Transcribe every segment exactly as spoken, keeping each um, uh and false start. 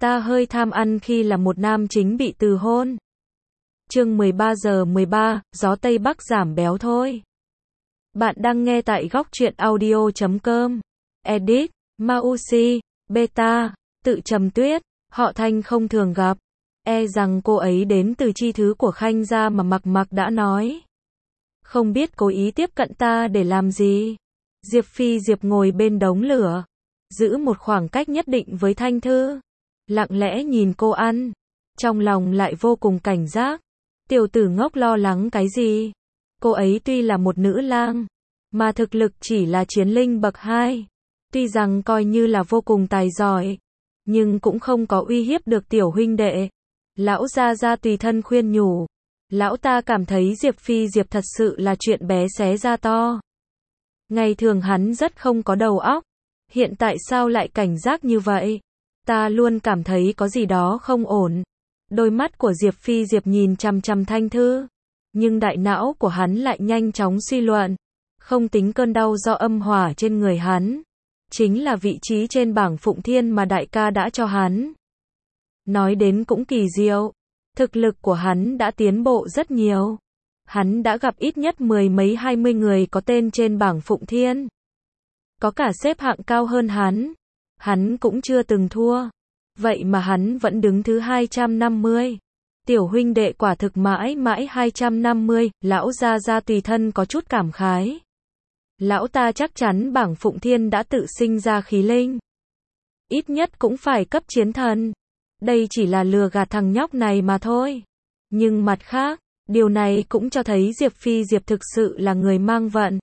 Ta hơi tham ăn khi là một nam chính bị từ hôn. Chương mười ba giờ mười ba, gió Tây Bắc giảm béo thôi. Bạn đang nghe tại góc truyện audio chấm com. Edit, Mausi, Beta, tự Trầm Tuyết, họ Thanh không thường gặp. E rằng cô ấy đến từ chi thứ của Khanh gia mà Mặc Mặc đã nói. Không biết cố ý tiếp cận ta để làm gì. Diệp Phi Diệp ngồi bên đống lửa, giữ một khoảng cách nhất định với Thanh Thư. Lặng lẽ nhìn cô ăn, trong lòng lại vô cùng cảnh giác. Tiểu tử ngốc lo lắng cái gì? Cô ấy tuy là một nữ lang, mà thực lực chỉ là chiến linh bậc hai. Tuy rằng coi như là vô cùng tài giỏi, nhưng cũng không có uy hiếp được tiểu huynh đệ. Lão gia gia tùy thân khuyên nhủ. Lão ta cảm thấy Diệp Phi Diệp thật sự là chuyện bé xé ra to. Ngày thường hắn rất không có đầu óc. Hiện tại sao lại cảnh giác như vậy? Ta luôn cảm thấy có gì đó không ổn. Đôi mắt của Diệp Phi Diệp nhìn chằm chằm Thanh Thư. Nhưng đại não của hắn lại nhanh chóng suy luận. Không tính cơn đau do âm hỏa trên người hắn. Chính là vị trí trên bảng Phụng Thiên mà đại ca đã cho hắn. Nói đến cũng kỳ diệu. Thực lực của hắn đã tiến bộ rất nhiều. Hắn đã gặp ít nhất mười mấy hai mươi người có tên trên bảng Phụng Thiên. Có cả xếp hạng cao hơn hắn. Hắn cũng chưa từng thua. Vậy mà hắn vẫn đứng thứ hai trăm năm mươi. Tiểu huynh đệ quả thực mãi mãi hai trăm năm mươi, lão gia gia tùy thân có chút cảm khái. Lão ta chắc chắn bảng Phụng Thiên đã tự sinh ra khí linh. Ít nhất cũng phải cấp chiến thần. Đây chỉ là lừa gạt thằng nhóc này mà thôi. Nhưng mặt khác, điều này cũng cho thấy Diệp Phi Diệp thực sự là người mang vận.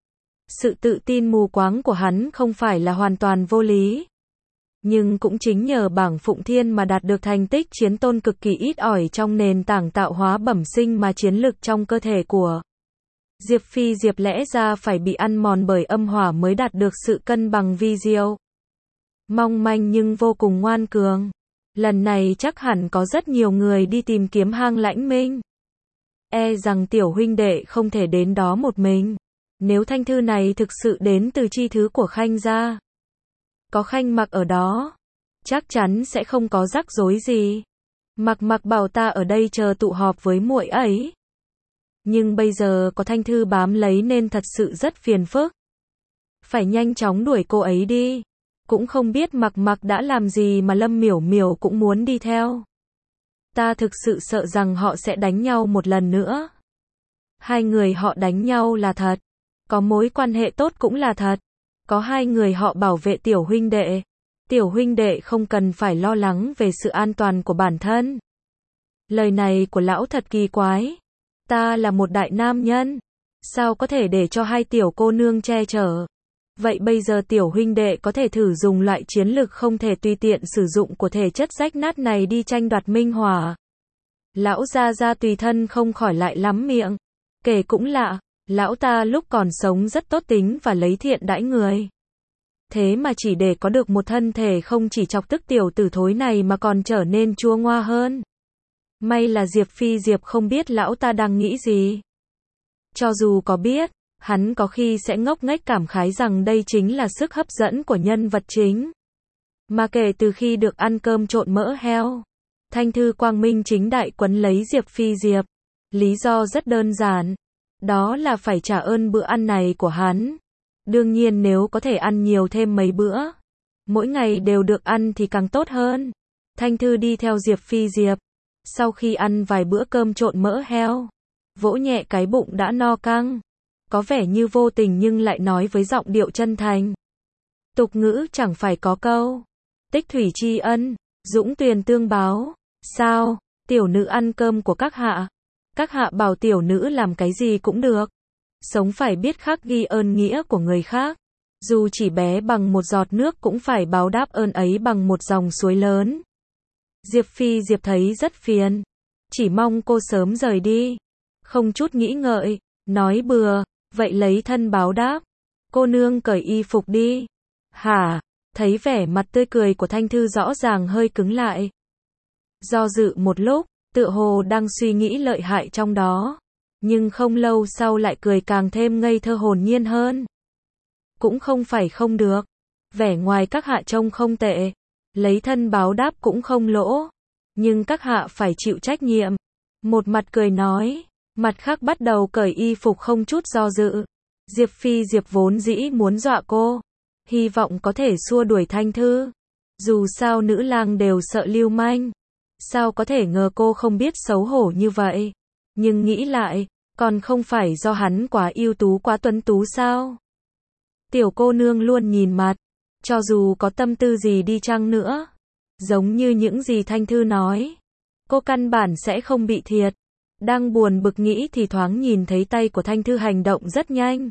Sự tự tin mù quáng của hắn không phải là hoàn toàn vô lý. Nhưng cũng chính nhờ bảng Phụng Thiên mà đạt được thành tích chiến tôn cực kỳ ít ỏi trong nền tảng tạo hóa bẩm sinh mà chiến lực trong cơ thể của Diệp Phi Diệp lẽ ra phải bị ăn mòn bởi âm hỏa mới đạt được sự cân bằng vi diệu. Mong manh nhưng vô cùng ngoan cường. Lần này chắc hẳn có rất nhiều người đi tìm kiếm hang Lãnh Minh. E rằng tiểu huynh đệ không thể đến đó một mình. Nếu Thanh Thư này thực sự đến từ chi thứ của Khanh gia, có Khanh Mặc ở đó, chắc chắn sẽ không có rắc rối gì. Mặc Mặc bảo ta ở đây chờ tụ họp với muội ấy. Nhưng bây giờ có Thanh Thư bám lấy nên thật sự rất phiền phức. Phải nhanh chóng đuổi cô ấy đi. Cũng không biết Mặc Mặc đã làm gì mà Lâm Miểu Miểu cũng muốn đi theo. Ta thực sự sợ rằng họ sẽ đánh nhau một lần nữa. Hai người họ đánh nhau là thật. Có mối quan hệ tốt cũng là thật. Có hai người họ bảo vệ tiểu huynh đệ. Tiểu huynh đệ không cần phải lo lắng về sự an toàn của bản thân. Lời này của lão thật kỳ quái. Ta là một đại nam nhân. Sao có thể để cho hai tiểu cô nương che chở? Vậy bây giờ tiểu huynh đệ có thể thử dùng loại chiến lực không thể tùy tiện sử dụng của thể chất rách nát này đi tranh đoạt minh hỏa. Lão gia gia tùy thân không khỏi lại lắm miệng. Kể cũng lạ, lão ta lúc còn sống rất tốt tính và lấy thiện đãi người. Thế mà chỉ để có được một thân thể không chỉ chọc tức tiểu tử thối này mà còn trở nên chua ngoa hơn. May là Diệp Phi Diệp không biết lão ta đang nghĩ gì. Cho dù có biết, hắn có khi sẽ ngốc nghếch cảm khái rằng đây chính là sức hấp dẫn của nhân vật chính. Mà kể từ khi được ăn cơm trộn mỡ heo, Thanh Thư quang minh chính đại quấn lấy Diệp Phi Diệp. Lý do rất đơn giản. Đó là phải trả ơn bữa ăn này của hắn. Đương nhiên nếu có thể ăn nhiều thêm mấy bữa, mỗi ngày đều được ăn thì càng tốt hơn. Thanh Thư đi theo Diệp Phi Diệp. Sau khi ăn vài bữa cơm trộn mỡ heo, vỗ nhẹ cái bụng đã no căng. Có vẻ như vô tình nhưng lại nói với giọng điệu chân thành. Tục ngữ chẳng phải có câu. Tích thủy tri ân, dũng tuyền tương báo. Sao, tiểu nữ ăn cơm của các hạ. Các hạ bảo tiểu nữ làm cái gì cũng được. Sống phải biết khắc ghi ơn nghĩa của người khác. Dù chỉ bé bằng một giọt nước cũng phải báo đáp ơn ấy bằng một dòng suối lớn. Diệp Phi Diệp thấy rất phiền. Chỉ mong cô sớm rời đi. Không chút nghĩ ngợi, nói bừa. Vậy lấy thân báo đáp. Cô nương cởi y phục đi. Hả? Thấy vẻ mặt tươi cười của Thanh Thư rõ ràng hơi cứng lại. Do dự một lúc, tựa hồ đang suy nghĩ lợi hại trong đó. Nhưng không lâu sau lại cười càng thêm ngây thơ hồn nhiên hơn. Cũng không phải không được. Vẻ ngoài các hạ trông không tệ. lấy thân báo đáp cũng không lỗ, nhưng các hạ phải chịu trách nhiệm. Một mặt cười nói, mặt khác bắt đầu cởi y phục không chút do dự. Diệp Phi Diệp vốn dĩ muốn dọa cô, hy vọng có thể xua đuổi Thanh Thư. Dù sao nữ lang đều sợ lưu manh, sao có thể ngờ cô không biết xấu hổ như vậy. Nhưng nghĩ lại, còn không phải do hắn quá ưu tú quá tuấn tú sao? Tiểu cô nương luôn nhìn mặt, cho dù có tâm tư gì đi chăng nữa, giống như những gì Thanh Thư nói, cô căn bản sẽ không bị thiệt. Đang buồn bực nghĩ thì thoáng nhìn thấy tay của Thanh Thư hành động rất nhanh.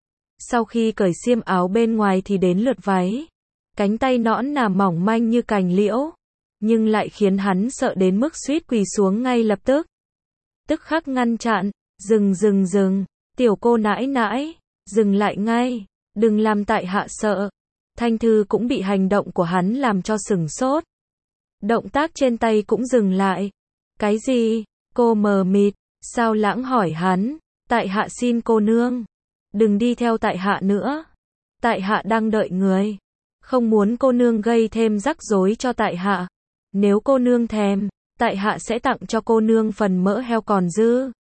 Sau khi cởi xiêm áo bên ngoài thì đến lượt váy. Cánh tay nõn nà mỏng manh như cành liễu, nhưng lại khiến hắn sợ đến mức suýt quỳ xuống ngay lập tức. Tức khắc ngăn chặn, dừng dừng dừng, tiểu cô nãi nãi, dừng lại ngay, đừng làm tại hạ sợ. Thanh Thư cũng bị hành động của hắn làm cho sửng sốt. Động tác trên tay cũng dừng lại. Cái gì? Cô mờ mịt, sao lãng hỏi hắn, tại hạ xin cô nương, đừng đi theo tại hạ nữa. Tại hạ đang đợi người, không muốn cô nương gây thêm rắc rối cho tại hạ. Nếu cô nương thèm, tại hạ sẽ tặng cho cô nương phần mỡ heo còn dư.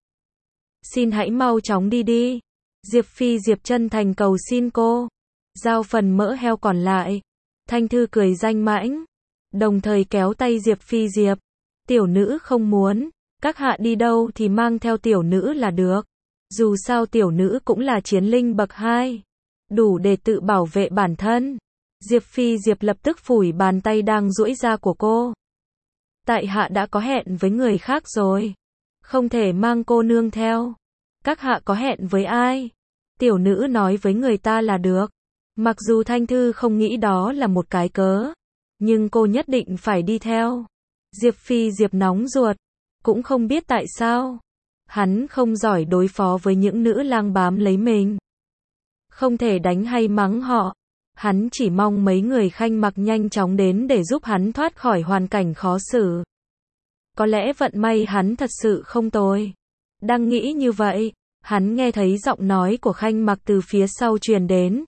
Xin hãy mau chóng đi đi. Diệp Phi Diệp chân thành cầu xin cô, giao phần mỡ heo còn lại. Thanh Thư cười danh mãnh, đồng thời kéo tay Diệp Phi Diệp. Tiểu nữ không muốn, các hạ đi đâu thì mang theo tiểu nữ là được. Dù sao tiểu nữ cũng là chiến linh bậc hai, đủ để tự bảo vệ bản thân. Diệp Phi Diệp lập tức phủi bàn tay đang duỗi ra của cô. Tại hạ đã có hẹn với người khác rồi, không thể mang cô nương theo. Các hạ có hẹn với ai? Tiểu nữ nói với người ta là được. Mặc dù Thanh Thư không nghĩ đó là một cái cớ, nhưng cô nhất định phải đi theo. Diệp Phi Diệp nóng ruột, cũng không biết tại sao. Hắn không giỏi đối phó với những nữ lang bám lấy mình. Không thể đánh hay mắng họ. Hắn chỉ mong mấy người khanh mặc nhanh chóng đến để giúp hắn thoát khỏi hoàn cảnh khó xử. Có lẽ vận may hắn thật sự không tồi. Đang nghĩ như vậy, hắn nghe thấy giọng nói của khanh mặc từ phía sau truyền đến.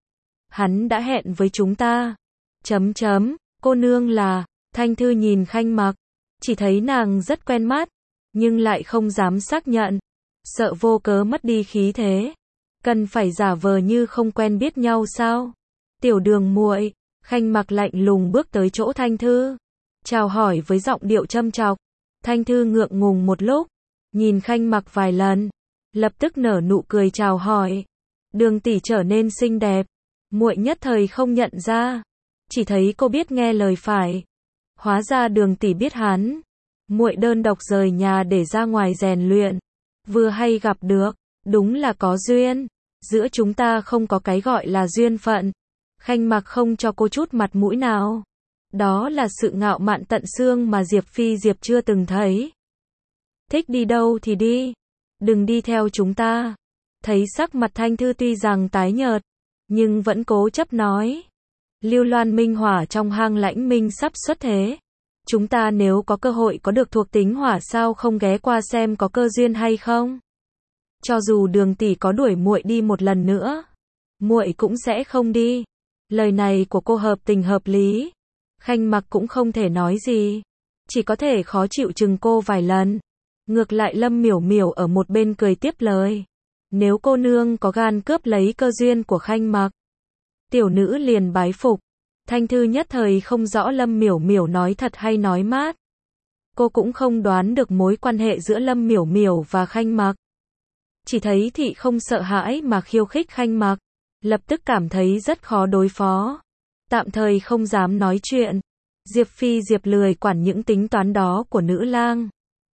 Hắn đã hẹn với chúng ta. Chấm chấm, cô nương là, Thanh Thư nhìn khanh mặc, chỉ thấy nàng rất quen mắt, nhưng lại không dám xác nhận, sợ vô cớ mất đi khí thế. Cần phải giả vờ như không quen biết nhau sao? Tiểu đường muội, khanh mặc lạnh lùng bước tới chỗ Thanh Thư, chào hỏi với giọng điệu châm chọc. Thanh Thư ngượng ngùng một lúc, nhìn khanh mặc vài lần, lập tức nở nụ cười chào hỏi. Đường tỷ trở nên xinh đẹp, muội nhất thời không nhận ra, chỉ thấy cô biết nghe lời phải. Hóa ra đường tỷ biết hắn. Muội đơn độc rời nhà để ra ngoài rèn luyện, vừa hay gặp được, đúng là có duyên. Giữa chúng ta không có cái gọi là duyên phận. Khanh mặc không cho cô chút mặt mũi nào. Đó là sự ngạo mạn tận xương mà Diệp Phi Diệp chưa từng thấy. Thích đi đâu thì đi, đừng đi theo chúng ta. Thấy sắc mặt Thanh Thư tuy rằng tái nhợt, nhưng vẫn cố chấp nói. Lưu Loan Minh Hỏa trong hang Lãnh Minh sắp xuất thế. Chúng ta nếu có cơ hội có được thuộc tính hỏa sao không ghé qua xem có cơ duyên hay không? Cho dù đường tỷ có đuổi muội đi một lần nữa, muội cũng sẽ không đi. Lời này của cô hợp tình hợp lý. Khanh mặc cũng không thể nói gì, chỉ có thể khó chịu chừng cô vài lần. Ngược lại Lâm Miểu Miểu ở một bên cười tiếp lời. Nếu cô nương có gan cướp lấy cơ duyên của khanh mặc, tiểu nữ liền bái phục. Thanh Thư nhất thời không rõ Lâm Miểu Miểu nói thật hay nói mát. Cô cũng không đoán được mối quan hệ giữa Lâm Miểu Miểu và khanh mặc. Chỉ thấy thị không sợ hãi mà khiêu khích khanh mặc, lập tức cảm thấy rất khó đối phó. Tạm thời không dám nói chuyện. Diệp Phi Diệp lười quản những tính toán đó của nữ lang.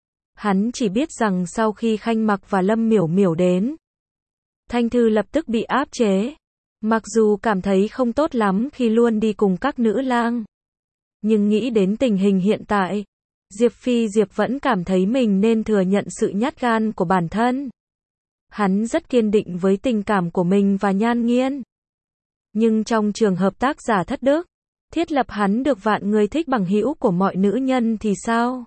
Hắn chỉ biết rằng sau khi khanh mặc và Lâm Miểu Miểu đến, Thanh Thư lập tức bị áp chế. Mặc dù cảm thấy không tốt lắm khi luôn đi cùng các nữ lang, nhưng nghĩ đến tình hình hiện tại, Diệp Phi Diệp vẫn cảm thấy mình nên thừa nhận sự nhát gan của bản thân. Hắn rất kiên định với tình cảm của mình và Nhan Nghiên. Nhưng trong trường hợp tác giả thất đức, thiết lập hắn được vạn người thích bằng hữu của mọi nữ nhân thì sao?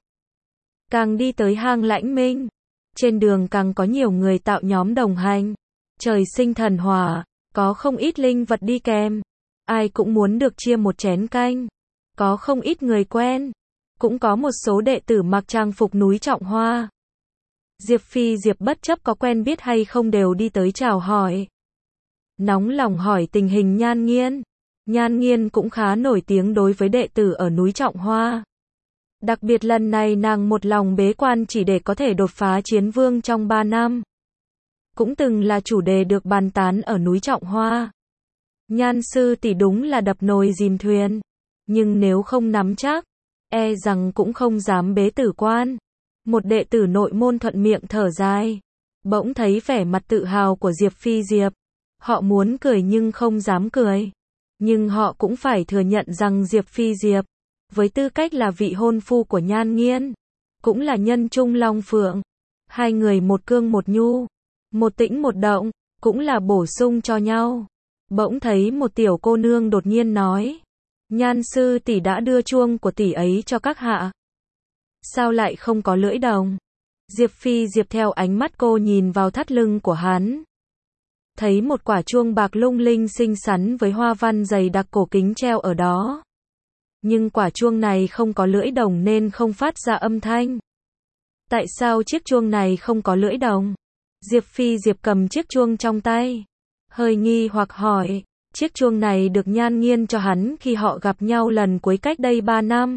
Càng đi tới hang Lãnh Minh, trên đường càng có nhiều người tạo nhóm đồng hành. Trời sinh thần hỏa, có không ít linh vật đi kèm. Ai cũng muốn được chia một chén canh. có không ít người quen, cũng có một số đệ tử mặc trang phục núi Trọng Hoa. Diệp Phi Diệp bất chấp có quen biết hay không đều đi tới chào hỏi. Nóng lòng hỏi tình hình Nhan Nghiên. Nhan Nghiên cũng khá nổi tiếng đối với đệ tử ở núi Trọng Hoa. Đặc biệt lần này nàng một lòng bế quan chỉ để có thể đột phá chiến vương trong ba năm. Cũng từng là chủ đề được bàn tán ở núi Trọng Hoa. Nhan sư tỷ đúng là đập nồi dìm thuyền. Nhưng nếu không nắm chắc, e rằng cũng không dám bế tử quan. Một đệ tử nội môn thuận miệng thở dài. Bỗng thấy vẻ mặt tự hào của Diệp Phi Diệp. Họ muốn cười nhưng không dám cười. Nhưng họ cũng phải thừa nhận rằng Diệp Phi Diệp, với tư cách là vị hôn phu của Nhan Nghiên, cũng là nhân trung long phượng. Hai người một cương một nhu, một tĩnh một động, cũng là bổ sung cho nhau. Bỗng thấy một tiểu cô nương đột nhiên nói. Nhan sư tỷ đã đưa chuông của tỷ ấy cho các hạ. Sao lại không có lưỡi đồng? Diệp Phi Diệp theo ánh mắt cô nhìn vào thắt lưng của hắn. Thấy một quả chuông bạc lung linh xinh xắn với hoa văn dày đặc cổ kính treo ở đó. Nhưng quả chuông này không có lưỡi đồng nên không phát ra âm thanh. Tại sao chiếc chuông này không có lưỡi đồng? Diệp Phi Diệp cầm chiếc chuông trong tay, hơi nghi hoặc hỏi. Chiếc chuông này được Nhan Nghiên cho hắn khi họ gặp nhau lần cuối cách đây ba năm.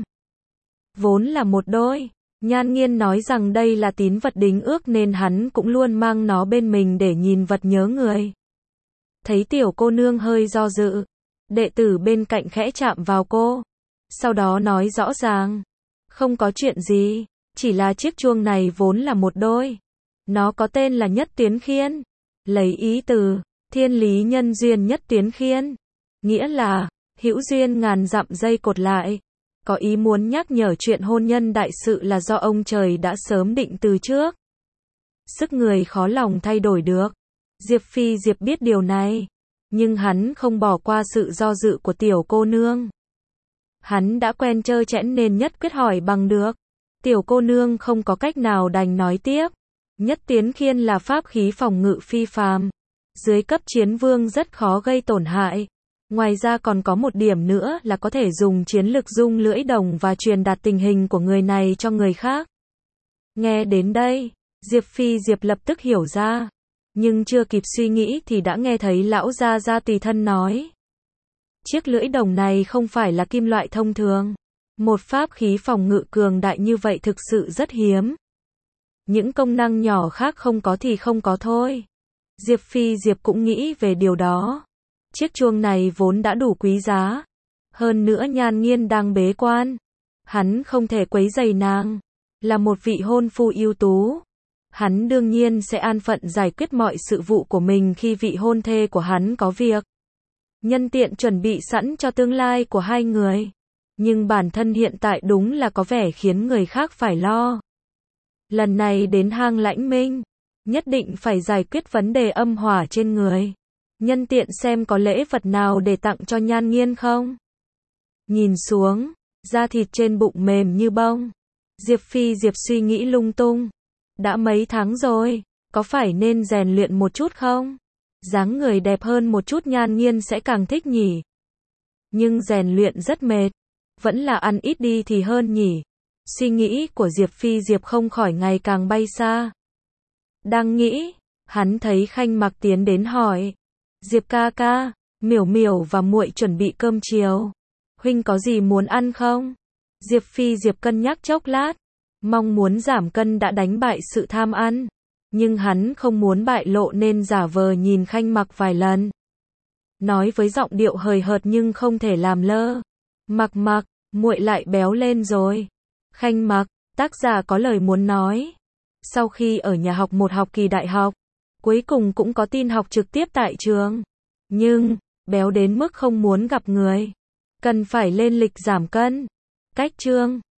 Vốn là một đôi. Nhan Nghiên nói rằng đây là tín vật đính ước nên hắn cũng luôn mang nó bên mình để nhìn vật nhớ người. Thấy tiểu cô nương hơi do dự, đệ tử bên cạnh khẽ chạm vào cô. Sau đó nói rõ ràng. Không có chuyện gì, chỉ là chiếc chuông này vốn là một đôi. Nó có tên là Nhất Tuyến Khiên. Lấy ý từ thiên lý nhân duyên nhất tuyến khiên. Nghĩa là, hữu duyên ngàn dặm dây cột lại. Có ý muốn nhắc nhở chuyện hôn nhân đại sự là do ông trời đã sớm định từ trước. Sức người khó lòng thay đổi được. Diệp Phi Diệp biết điều này. Nhưng hắn không bỏ qua sự do dự của tiểu cô nương. Hắn đã quen trơ trẽn nên nhất quyết hỏi bằng được. Tiểu cô nương không có cách nào đành nói tiếp. Nhất Tuyến Khiên là pháp khí phòng ngự phi phàm. Dưới cấp chiến vương rất khó gây tổn hại. Ngoài ra còn có một điểm nữa là có thể dùng chiến lực dung lưỡi đồng và truyền đạt tình hình của người này cho người khác. Nghe đến đây, Diệp Phi Diệp lập tức hiểu ra. Nhưng chưa kịp suy nghĩ thì đã nghe thấy lão gia gia tùy thân nói. Chiếc lưỡi đồng này không phải là kim loại thông thường. Một pháp khí phòng ngự cường đại như vậy thực sự rất hiếm. Những công năng nhỏ khác không có thì không có thôi. Diệp Phi Diệp cũng nghĩ về điều đó. Chiếc chuông này vốn đã đủ quý giá. Hơn nữa Nhan Nghiên đang bế quan. Hắn không thể quấy rầy nàng. Là một vị hôn phu ưu tú. Hắn đương nhiên sẽ an phận giải quyết mọi sự vụ của mình khi vị hôn thê của hắn có việc. Nhân tiện chuẩn bị sẵn cho tương lai của hai người. Nhưng bản thân hiện tại đúng là có vẻ khiến người khác phải lo. Lần này đến hang Lãnh Minh, nhất định phải giải quyết vấn đề âm hỏa trên người. Nhân tiện xem có lễ vật nào để tặng cho Nhan Nghiên không. Nhìn xuống, da thịt trên bụng mềm như bông. Diệp Phi Diệp suy nghĩ lung tung. Đã mấy tháng rồi, có phải nên rèn luyện một chút không? Dáng người đẹp hơn một chút Nhan Nghiên sẽ càng thích nhỉ. Nhưng rèn luyện rất mệt. Vẫn là ăn ít đi thì hơn nhỉ. Suy nghĩ của Diệp Phi Diệp không khỏi ngày càng bay xa. Đang nghĩ, hắn thấy Khanh Mặc tiến đến hỏi. Diệp ca ca, Miểu Miểu và muội chuẩn bị cơm chiều. Huynh có gì muốn ăn không? Diệp Phi Diệp cân nhắc chốc lát. Mong muốn giảm cân đã đánh bại sự tham ăn. Nhưng hắn không muốn bại lộ nên giả vờ nhìn Khanh Mặc vài lần. Nói với giọng điệu hời hợt nhưng không thể làm lơ. Mặc Mặc, muội lại béo lên rồi. Khanh Mặc, tác giả có lời muốn nói. Sau khi ở nhà học một học kỳ đại học, cuối cùng cũng có tin học trực tiếp tại trường. Nhưng, béo đến mức không muốn gặp người. Cần phải lên lịch giảm cân. Cách chương